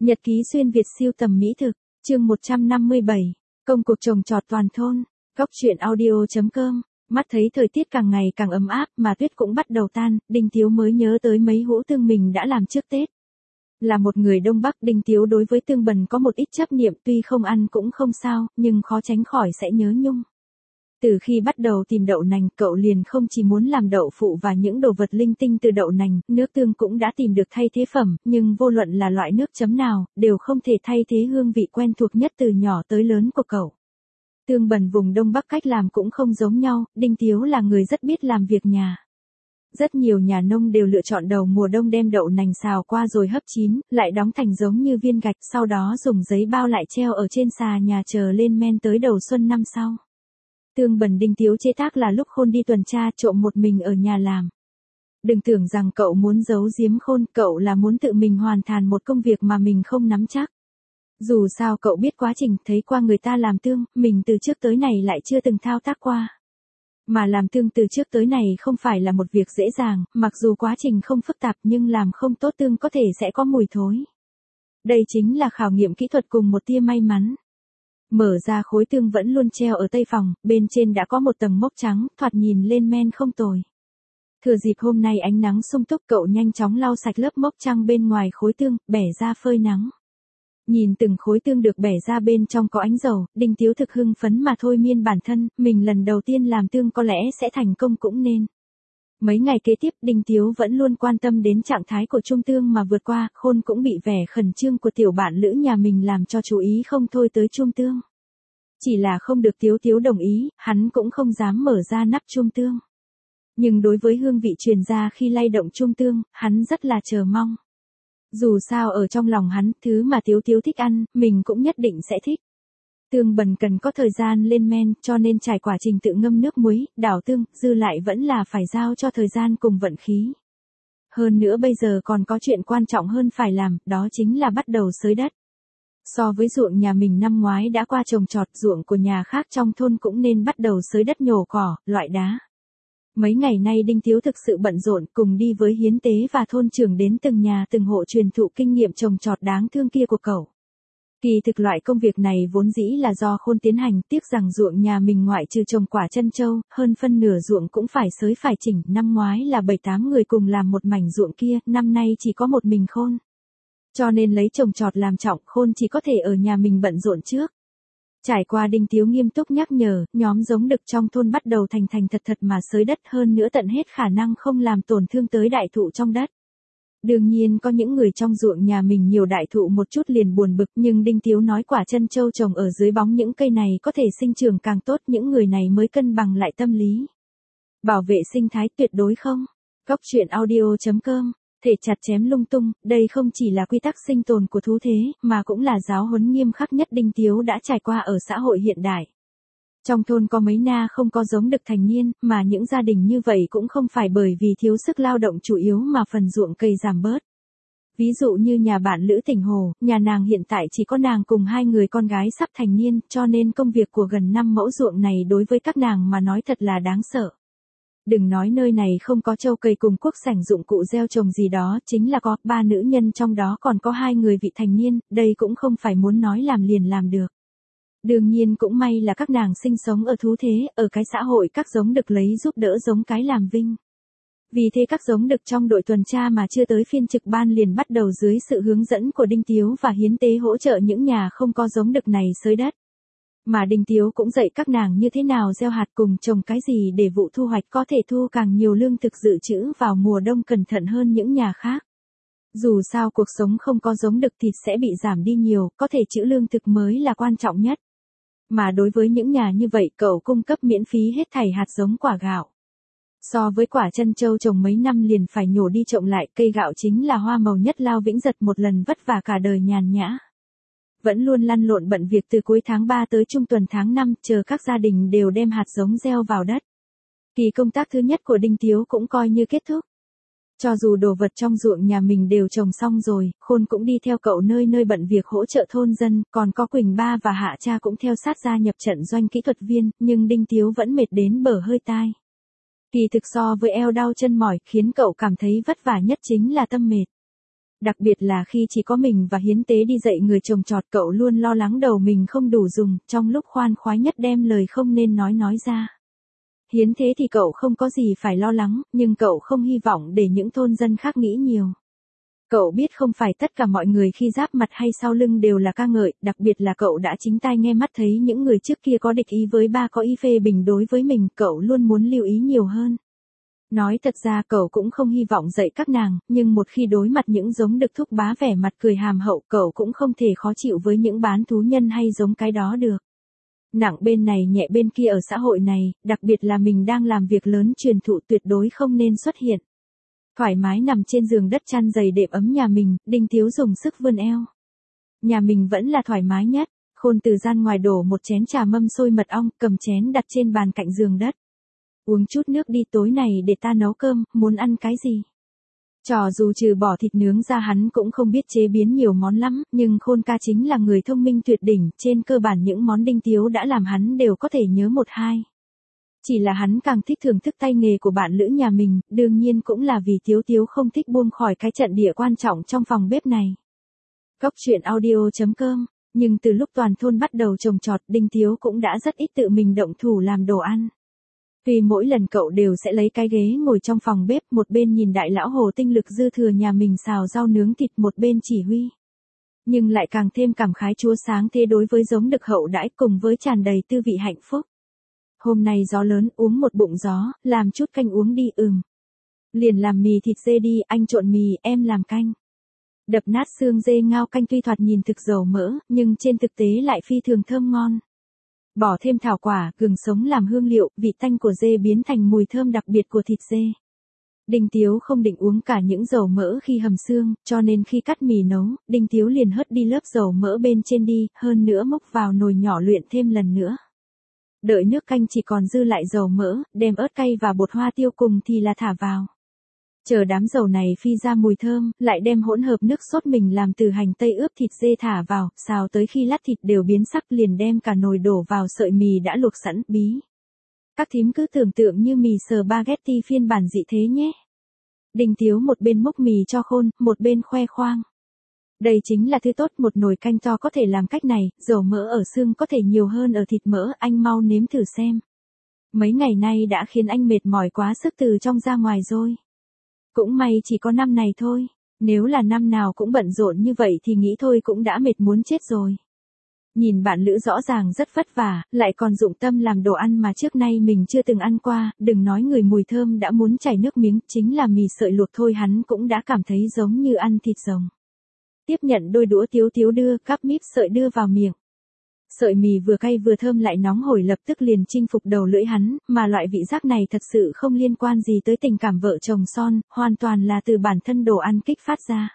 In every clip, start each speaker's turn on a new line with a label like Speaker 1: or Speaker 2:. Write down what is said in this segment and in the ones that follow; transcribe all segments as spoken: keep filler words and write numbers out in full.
Speaker 1: Nhật ký xuyên Việt siêu tầm mỹ thực, chương một trăm năm mươi bảy, công cuộc trồng trọt toàn thôn, góc truyện audio chấm com. Mắt thấy thời tiết càng ngày càng ấm áp mà tuyết cũng bắt đầu tan, Đinh Tiếu mới nhớ tới mấy hũ tương mình đã làm trước Tết. Là một người Đông Bắc, Đinh Tiếu đối với tương bần có một ít chấp niệm, tuy không ăn cũng không sao, nhưng khó tránh khỏi sẽ nhớ nhung. Từ khi bắt đầu tìm đậu nành, cậu liền không chỉ muốn làm đậu phụ và những đồ vật linh tinh từ đậu nành, nước tương cũng đã tìm được thay thế phẩm, nhưng vô luận là loại nước chấm nào, đều không thể thay thế hương vị quen thuộc nhất từ nhỏ tới lớn của cậu. Tương bần vùng Đông Bắc cách làm cũng không giống nhau, Đinh Tiếu là người rất biết làm việc nhà. Rất nhiều nhà nông đều lựa chọn đầu mùa đông đem đậu nành xào qua rồi hấp chín, lại đóng thành giống như viên gạch, sau đó dùng giấy bao lại treo ở trên xà nhà chờ lên men tới đầu xuân năm sau. Tương bần Đinh Tiếu chế tác là lúc Khôn đi tuần tra trộm một mình ở nhà làm. Đừng tưởng rằng cậu muốn giấu giếm Khôn, cậu là muốn tự mình hoàn thành một công việc mà mình không nắm chắc. Dù sao cậu biết quá trình, thấy qua người ta làm tương, mình từ trước tới này lại chưa từng thao tác qua. Mà làm tương từ trước tới này không phải là một việc dễ dàng, mặc dù quá trình không phức tạp nhưng làm không tốt tương có thể sẽ có mùi thối. Đây chính là khảo nghiệm kỹ thuật cùng một tia may mắn. Mở ra khối tương vẫn luôn treo ở tây phòng, bên trên đã có một tầng mốc trắng, thoạt nhìn lên men không tồi. Thừa dịp hôm nay ánh nắng sung túc, cậu nhanh chóng lau sạch lớp mốc trắng bên ngoài khối tương, bẻ ra phơi nắng. Nhìn từng khối tương được bẻ ra bên trong có ánh dầu, Đinh Tiếu thực hưng phấn mà thôi miên bản thân, mình lần đầu tiên làm tương có lẽ sẽ thành công cũng nên. Mấy ngày kế tiếp, Đinh Tiếu vẫn luôn quan tâm đến trạng thái của trung tương mà vượt qua, Khôn cũng bị vẻ khẩn trương của tiểu bạn lữ nhà mình làm cho chú ý không thôi tới trung tương. Chỉ là không được Tiếu Tiếu đồng ý, hắn cũng không dám mở ra nắp trung tương. Nhưng đối với hương vị truyền ra khi lay động trung tương, hắn rất là chờ mong. Dù sao ở trong lòng hắn, thứ mà Tiếu Tiếu thích ăn, mình cũng nhất định sẽ thích. Tương bần cần có thời gian lên men, cho nên trải qua trình tự ngâm nước muối, đảo tương, dư lại vẫn là phải giao cho thời gian cùng vận khí. Hơn nữa bây giờ còn có chuyện quan trọng hơn phải làm, đó chính là bắt đầu xới đất. So với ruộng nhà mình năm ngoái đã qua trồng trọt, ruộng của nhà khác trong thôn cũng nên bắt đầu xới đất nhổ cỏ, loại đá. Mấy ngày nay Đinh Tiếu thực sự bận rộn, cùng đi với hiến tế và thôn trưởng đến từng nhà từng hộ truyền thụ kinh nghiệm trồng trọt đáng thương kia của cậu. Kỳ thực loại công việc này vốn dĩ là do Khôn tiến hành, tiếc rằng ruộng nhà mình ngoại trừ trồng quả trân châu, hơn phân nửa ruộng cũng phải xới phải chỉnh, năm ngoái là bảy tám người cùng làm một mảnh ruộng kia, năm nay chỉ có một mình Khôn. Cho nên lấy trồng trọt làm trọng, Khôn chỉ có thể ở nhà mình bận rộn trước. Trải qua Đinh Tiếu nghiêm túc nhắc nhở, nhóm giống đực trong thôn bắt đầu thành thành thật thật mà xới đất, hơn nữa tận hết khả năng không làm tổn thương tới đại thụ trong đất. Đương nhiên có những người trong ruộng nhà mình nhiều đại thụ một chút liền buồn bực, nhưng Đinh Tiếu nói quả trân châu trồng ở dưới bóng những cây này có thể sinh trưởng càng tốt, những người này mới cân bằng lại tâm lý. Bảo vệ sinh thái tuyệt đối không. Góc truyện audio chấm com. Thể chặt chém lung tung, đây không chỉ là quy tắc sinh tồn của thú thế, mà cũng là giáo huấn nghiêm khắc nhất Đinh Tiếu đã trải qua ở xã hội hiện đại. Trong thôn có mấy na không có giống đực thành niên, mà những gia đình như vậy cũng không phải bởi vì thiếu sức lao động chủ yếu mà phần ruộng cây giảm bớt. Ví dụ như nhà bạn Lữ Tỉnh Hồ, nhà nàng hiện tại chỉ có nàng cùng hai người con gái sắp thành niên, cho nên công việc của gần năm mẫu ruộng này đối với các nàng mà nói thật là đáng sợ. Đừng nói nơi này không có trâu cây cùng cuốc sảnh dụng cụ gieo trồng gì đó, chính là có, ba nữ nhân trong đó còn có hai người vị thành niên, đây cũng không phải muốn nói làm liền làm được. Đương nhiên cũng may là các nàng sinh sống ở thú thế, ở cái xã hội các giống đực lấy giúp đỡ giống cái làm vinh. Vì thế các giống đực trong đội tuần tra mà chưa tới phiên trực ban liền bắt đầu dưới sự hướng dẫn của Đinh Tiếu và hiến tế hỗ trợ những nhà không có giống đực này xới đất. Mà Đinh Tiếu cũng dạy các nàng như thế nào gieo hạt cùng trồng cái gì để vụ thu hoạch có thể thu càng nhiều lương thực dự trữ vào mùa đông cẩn thận hơn những nhà khác. Dù sao cuộc sống không có giống đực thịt sẽ bị giảm đi nhiều, có thể trữ lương thực mới là quan trọng nhất. Mà đối với những nhà như vậy cậu cung cấp miễn phí hết thảy hạt giống quả gạo. So với quả trân châu trồng mấy năm liền phải nhổ đi trồng lại, cây gạo chính là hoa màu nhất Lao Vĩnh Giật một lần vất vả cả đời nhàn nhã. Vẫn luôn lăn lộn bận việc từ cuối tháng ba tới trung tuần tháng năm, chờ các gia đình đều đem hạt giống gieo vào đất. Kỳ công tác thứ nhất của Đinh Tiếu cũng coi như kết thúc. Cho dù đồ vật trong ruộng nhà mình đều trồng xong rồi, Khôn cũng đi theo cậu nơi nơi bận việc hỗ trợ thôn dân, còn có Quỳnh ba và Hạ cha cũng theo sát gia nhập trận doanh kỹ thuật viên, nhưng Đinh Tiếu vẫn mệt đến bờ hơi tai. Kỳ thực so với eo đau chân mỏi, khiến cậu cảm thấy vất vả nhất chính là tâm mệt. Đặc biệt là khi chỉ có mình và hiến tế đi dạy người trồng trọt, cậu luôn lo lắng đầu mình không đủ dùng, trong lúc khoan khoái nhất đem lời không nên nói nói ra. Hiến thế thì cậu không có gì phải lo lắng, nhưng cậu không hy vọng để những thôn dân khác nghĩ nhiều. Cậu biết không phải tất cả mọi người khi giáp mặt hay sau lưng đều là ca ngợi, đặc biệt là cậu đã chính tai nghe mắt thấy những người trước kia có địch ý với ba có ý phê bình đối với mình, cậu luôn muốn lưu ý nhiều hơn. Nói thật ra cậu cũng không hy vọng dạy các nàng, nhưng một khi đối mặt những giống đực thúc bá vẻ mặt cười hàm hậu, cậu cũng không thể khó chịu với những bán thú nhân hay giống cái đó được. Nặng bên này nhẹ bên kia ở xã hội này, đặc biệt là mình đang làm việc lớn truyền thụ tuyệt đối không nên xuất hiện. Thoải mái nằm trên giường đất chăn dày đệm ấm nhà mình, Đinh Tiếu dùng sức vươn eo. Nhà mình vẫn là thoải mái nhất, Khôn từ gian ngoài đổ một chén trà mâm sôi mật ong, cầm chén đặt trên bàn cạnh giường đất. Uống chút nước đi, tối này để ta nấu cơm, muốn ăn cái gì? Trò dù trừ bỏ thịt nướng ra hắn cũng không biết chế biến nhiều món lắm, nhưng Khôn ca chính là người thông minh tuyệt đỉnh, trên cơ bản những món Đinh Tiếu đã làm hắn đều có thể nhớ một hai. Chỉ là hắn càng thích thưởng thức tay nghề của bạn lữ nhà mình, đương nhiên cũng là vì Tiếu Tiếu không thích buông khỏi cái trận địa quan trọng trong phòng bếp này. Cóc truyện audio chấm com, nhưng từ lúc toàn thôn bắt đầu trồng trọt, Đinh Tiếu cũng đã rất ít tự mình động thủ làm đồ ăn. Vì mỗi lần cậu đều sẽ lấy cái ghế ngồi trong phòng bếp, một bên nhìn đại lão hồ tinh lực dư thừa nhà mình xào rau nướng thịt, một bên chỉ huy. Nhưng lại càng thêm cảm khái chúa sáng thế đối với giống đực hậu đãi, cùng với tràn đầy tư vị hạnh phúc. Hôm nay gió lớn, uống một bụng gió, làm chút canh uống đi. Ừm. Liền làm mì thịt dê đi, anh trộn mì, em làm canh. Đập nát xương dê ngao canh tuy thoạt nhìn thực dầu mỡ, nhưng trên thực tế lại phi thường thơm ngon. Bỏ thêm thảo quả, gừng sống làm hương liệu, vị tanh của dê biến thành mùi thơm đặc biệt của thịt dê. Đinh Tiếu không định uống cả những dầu mỡ khi hầm xương, cho nên khi cắt mì nấu, Đinh Tiếu liền hớt đi lớp dầu mỡ bên trên đi, hơn nữa múc vào nồi nhỏ luyện thêm lần nữa. Đợi nước canh chỉ còn dư lại dầu mỡ, đem ớt cay và bột hoa tiêu cùng thì là thả vào. Chờ đám dầu này phi ra mùi thơm, lại đem hỗn hợp nước sốt mình làm từ hành tây ướp thịt dê thả vào, xào tới khi lát thịt đều biến sắc, liền đem cả nồi đổ vào sợi mì đã luộc sẵn. Bí. Các thím cứ tưởng tượng như mì spaghetti phiên bản dị thế nhé. Đinh Tiếu một bên múc mì cho Khôn, một bên khoe khoang. Đây chính là thứ tốt, một nồi canh to có thể làm cách này, dầu mỡ ở xương có thể nhiều hơn ở thịt mỡ, anh mau nếm thử xem. Mấy ngày nay đã khiến anh mệt mỏi quá sức từ trong ra ngoài rồi. Cũng may chỉ có năm này thôi, nếu là năm nào cũng bận rộn như vậy thì nghĩ thôi cũng đã mệt muốn chết rồi. Nhìn bạn lữ rõ ràng rất vất vả, lại còn dụng tâm làm đồ ăn mà trước nay mình chưa từng ăn qua, đừng nói người mùi thơm đã muốn chảy nước miếng, chính là mì sợi luộc thôi hắn cũng đã cảm thấy giống như ăn thịt rồng. Tiếp nhận đôi đũa Tiếu Tiếu đưa, cắp míp sợi đưa vào miệng. Sợi mì vừa cay vừa thơm lại nóng hổi lập tức liền chinh phục đầu lưỡi hắn, mà loại vị giác này thật sự không liên quan gì tới tình cảm vợ chồng son, hoàn toàn là từ bản thân đồ ăn kích phát ra.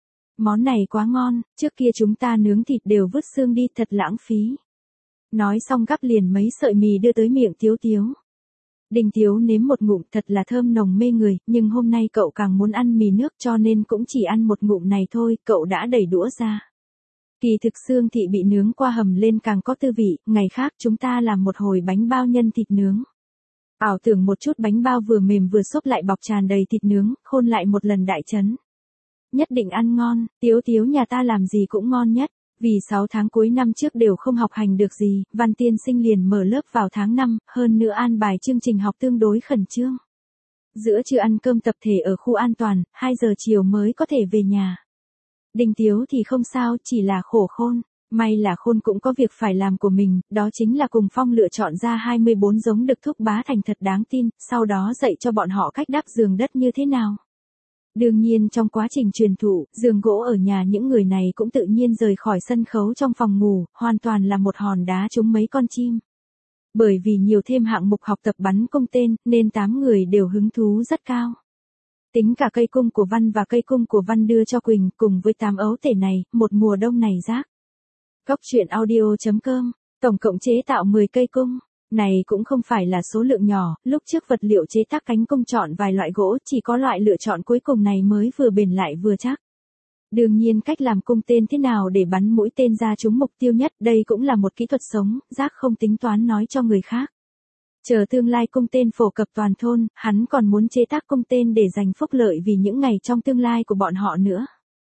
Speaker 1: Món này quá ngon, trước kia chúng ta nướng thịt đều vứt xương đi, thật lãng phí. Nói xong gắp liền mấy sợi mì đưa tới miệng Tiếu Tiếu. Đinh Tiếu nếm một ngụm thật là thơm nồng mê người, nhưng hôm nay cậu càng muốn ăn mì nước cho nên cũng chỉ ăn một ngụm này thôi, cậu đã đẩy đũa ra. Kỳ thực xương thị bị nướng qua hầm lên càng có tư vị, ngày khác chúng ta làm một hồi bánh bao nhân thịt nướng. Ảo tưởng một chút bánh bao vừa mềm vừa xốp lại bọc tràn đầy thịt nướng, Khôn lại một lần đại chấn. Nhất định ăn ngon, Tiếu Tiếu nhà ta làm gì cũng ngon nhất. Vì sáu tháng cuối năm trước đều không học hành được gì, Văn Tiên Sinh liền mở lớp vào tháng năm, hơn nữa an bài chương trình học tương đối khẩn trương. Giữa trưa ăn cơm tập thể ở khu an toàn, hai giờ chiều mới có thể về nhà. Đinh Tiếu thì không sao, chỉ là khổ Khôn. May là Khôn cũng có việc phải làm của mình, đó chính là cùng Phong lựa chọn ra hai mươi bốn giống đực thúc bá thành thật đáng tin, sau đó dạy cho bọn họ cách đắp giường đất như thế nào. Đương nhiên trong quá trình truyền thụ, giường gỗ ở nhà những người này cũng tự nhiên rời khỏi sân khấu trong phòng ngủ, hoàn toàn là một hòn đá trúng mấy con chim. Bởi vì nhiều thêm hạng mục học tập bắn cung tên, nên tám người đều hứng thú rất cao. Tính cả cây cung của Văn và cây cung của Văn đưa cho Quỳnh, cùng với tám ấu tể này, một mùa đông này rác. Cóc truyện audio chấm com, tổng cộng chế tạo mười cây cung. Này cũng không phải là số lượng nhỏ, lúc trước vật liệu chế tác cánh cung chọn vài loại gỗ, chỉ có loại lựa chọn cuối cùng này mới vừa bền lại vừa chắc. Đương nhiên cách làm cung tên thế nào để bắn mũi tên ra trúng mục tiêu nhất, đây cũng là một kỹ thuật sống, Giác không tính toán nói cho người khác. Chờ tương lai cung tên phổ cập toàn thôn, hắn còn muốn chế tác cung tên để giành phúc lợi vì những ngày trong tương lai của bọn họ nữa.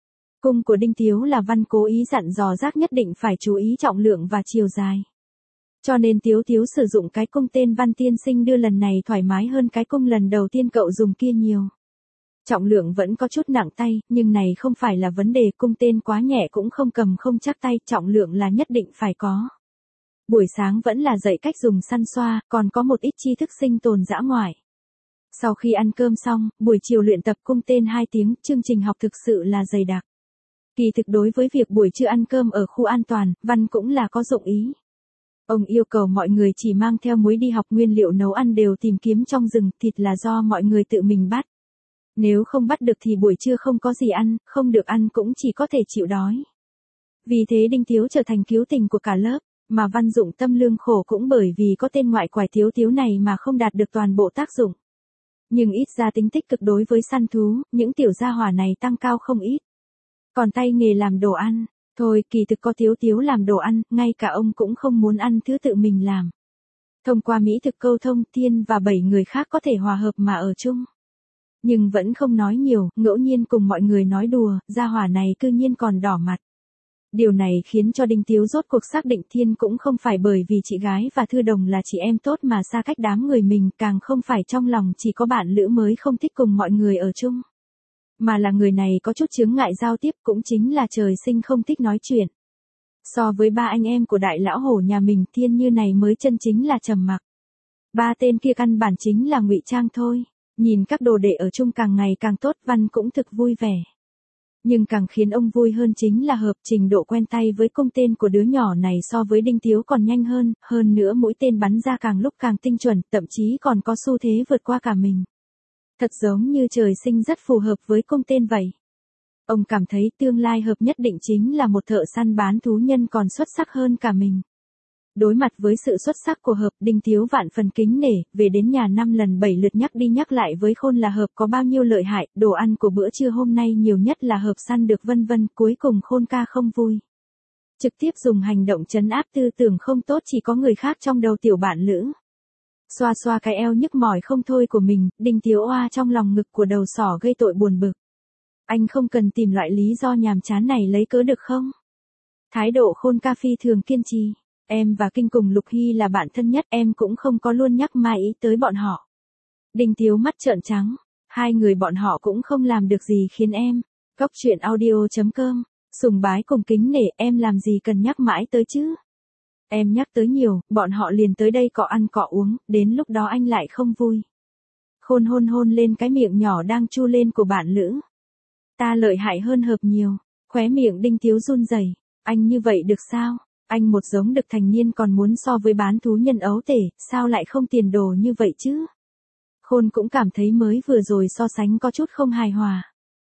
Speaker 1: Cung của Đinh Tiếu là Văn cố ý dặn dò Giác nhất định phải chú ý trọng lượng và chiều dài. Cho nên Tiếu Tiếu sử dụng cái cung tên Văn tiên sinh đưa lần này thoải mái hơn cái cung lần đầu tiên cậu dùng kia nhiều. Trọng lượng vẫn có chút nặng tay, nhưng này không phải là vấn đề, cung tên quá nhẹ cũng không cầm không chắc tay, trọng lượng là nhất định phải có. Buổi sáng vẫn là dạy cách dùng săn xoa, còn có một ít tri thức sinh tồn dã ngoại. Sau khi ăn cơm xong, buổi chiều luyện tập cung tên hai tiếng, chương trình học thực sự là dày đặc. Kỳ thực đối với việc buổi trưa ăn cơm ở khu an toàn, Văn cũng là có dụng ý. Ông yêu cầu mọi người chỉ mang theo muối đi học, nguyên liệu nấu ăn đều tìm kiếm trong rừng, thịt là do mọi người tự mình bắt. Nếu không bắt được thì buổi trưa không có gì ăn, không được ăn cũng chỉ có thể chịu đói. Vì thế Đinh Tiếu trở thành cứu tình của cả lớp, mà Văn dụng tâm lương khổ cũng bởi vì có tên ngoại quải Tiếu Tiếu này mà không đạt được toàn bộ tác dụng. Nhưng ít ra tính tích cực đối với săn thú, những tiểu gia hỏa này tăng cao không ít. Còn tay nghề làm đồ ăn, thôi kỳ thực có Tiếu Tiếu làm đồ ăn, ngay cả ông cũng không muốn ăn thứ tự mình làm. Thông qua mỹ thực câu thông, Thiên và bảy người khác có thể hòa hợp mà ở chung. Nhưng vẫn không nói nhiều, ngẫu nhiên cùng mọi người nói đùa, gia hỏa này cư nhiên còn đỏ mặt. Điều này khiến cho Đinh Tiếu rốt cuộc xác định Thiên cũng không phải bởi vì chị gái và Thư Đồng là chị em tốt mà xa cách đám người mình, càng không phải trong lòng chỉ có bạn lữ mới không thích cùng mọi người ở chung. Mà là người này có chút chướng ngại giao tiếp, cũng chính là trời sinh không thích nói chuyện. So với ba anh em của đại lão hổ nhà mình, Thiên như này mới chân chính là trầm mặc. Ba tên kia căn bản chính là ngụy trang thôi. Nhìn các đồ đệ ở chung càng ngày càng tốt, Văn cũng thực vui vẻ. Nhưng càng khiến ông vui hơn chính là hợp trình độ quen tay với cung tên của đứa nhỏ này so với Đinh Tiếu còn nhanh hơn, hơn nữa mũi tên bắn ra càng lúc càng tinh chuẩn, thậm chí còn có xu thế vượt qua cả mình. Thật giống như trời sinh rất phù hợp với cung tên vậy. Ông cảm thấy tương lai hợp nhất định chính là một thợ săn bán thú nhân còn xuất sắc hơn cả mình. Đối mặt với sự xuất sắc của Hợp, Đinh Tiếu vạn phần kính nể, về đến nhà năm lần bảy lượt nhắc đi nhắc lại với Khôn là Hợp có bao nhiêu lợi hại, đồ ăn của bữa trưa hôm nay nhiều nhất là Hợp săn được vân vân, cuối cùng Khôn ca không vui. Trực tiếp dùng hành động trấn áp tư tưởng không tốt chỉ có người khác trong đầu tiểu bạn lữ. Xoa xoa cái eo nhức mỏi không thôi của mình, Đinh Tiếu oa trong lòng ngực của đầu sỏ gây tội buồn bực. Anh không cần tìm loại lý do nhàm chán này lấy cớ được không? Thái độ Khôn ca phi thường kiên trì. Em và Kinh cùng Lục Hy là bạn thân nhất, em cũng không có luôn nhắc mai ý tới bọn họ. Đinh Tiếu mắt trợn trắng, hai người bọn họ cũng không làm được gì khiến em. Cóc truyện audio chấm com, sùng bái cùng kính nể, em làm gì cần nhắc mãi tới chứ? Em nhắc tới nhiều, bọn họ liền tới đây cọ ăn cọ uống, đến lúc đó anh lại không vui. Khôn hôn hôn lên cái miệng nhỏ đang chu lên của bạn lữ. Ta lợi hại hơn Hợp nhiều, khóe miệng Đinh Tiếu run rẩy, anh như vậy được sao? Anh một giống đực thành niên còn muốn so với bán thú nhân ấu tể, sao lại không tiền đồ như vậy chứ? Khôn cũng cảm thấy mới vừa rồi so sánh có chút không hài hòa.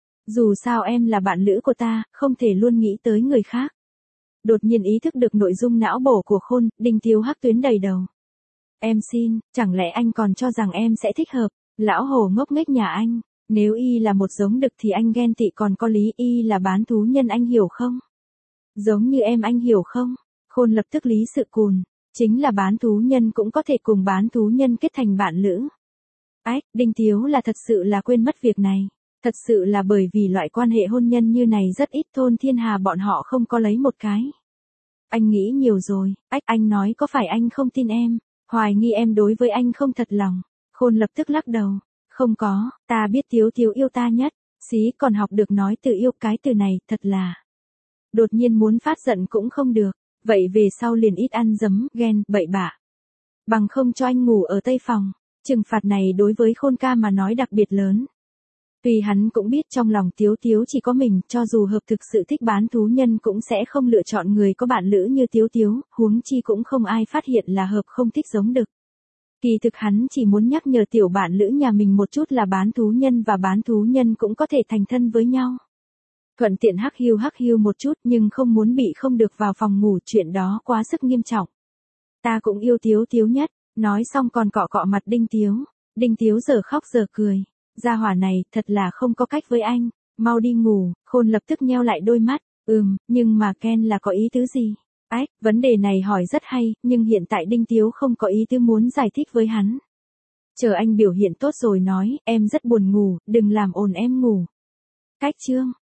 Speaker 1: Dù sao em là bạn lữ của ta, không thể luôn nghĩ tới người khác. Đột nhiên ý thức được nội dung não bổ của Khôn, Đinh Tiếu hắc tuyến đầy đầu. Em xin, chẳng lẽ anh còn cho rằng em sẽ thích Hợp? Lão hồ ngốc nghếch nhà anh, nếu y là một giống đực thì anh ghen tị còn có lý, y là bán thú nhân anh hiểu không? Giống như em anh hiểu không? Khôn lập tức lý sự cùn, chính là bán thú nhân cũng có thể cùng bán thú nhân kết thành bạn lữ. Ách, Đinh Tiếu là thật sự là quên mất việc này. Thật sự là bởi vì loại quan hệ hôn nhân như này rất ít, thôn thiên hà bọn họ không có lấy một cái. Anh nghĩ nhiều rồi, ách anh nói có phải anh không tin em, hoài nghi em đối với anh không thật lòng. Khôn lập tức lắc đầu, không có, ta biết Tiếu Tiếu yêu ta nhất, xí còn học được nói từ yêu, cái từ này thật là. Đột nhiên muốn phát giận cũng không được. Vậy về sau liền ít ăn dấm, ghen, bậy bạ. Bằng không cho anh ngủ ở tây phòng. Trừng phạt này đối với Khôn ca mà nói đặc biệt lớn. Tuy hắn cũng biết trong lòng Tiếu Tiếu chỉ có mình, cho dù Hợp thực sự thích bán thú nhân cũng sẽ không lựa chọn người có bạn lữ như Tiếu Tiếu, huống chi cũng không ai phát hiện là Hợp không thích giống đực. Kỳ thực hắn chỉ muốn nhắc nhở tiểu bạn lữ nhà mình một chút là bán thú nhân và bán thú nhân cũng có thể thành thân với nhau. Thuận tiện hắc hiu hắc hiu một chút nhưng không muốn bị không được vào phòng ngủ, chuyện đó quá sức nghiêm trọng. Ta cũng yêu Tiếu Tiếu nhất, nói xong còn cọ cọ mặt Đinh Tiếu. Đinh Tiếu giờ khóc giờ cười, gia hỏa này thật là không có cách với anh, mau đi ngủ. Khôn lập tức nheo lại đôi mắt, ừm, nhưng mà Ken là có ý tứ gì? Ách, vấn đề này hỏi rất hay, nhưng hiện tại Đinh Tiếu không có ý tứ muốn giải thích với hắn. Chờ anh biểu hiện tốt rồi nói, em rất buồn ngủ, đừng làm ồn em ngủ. Cách chương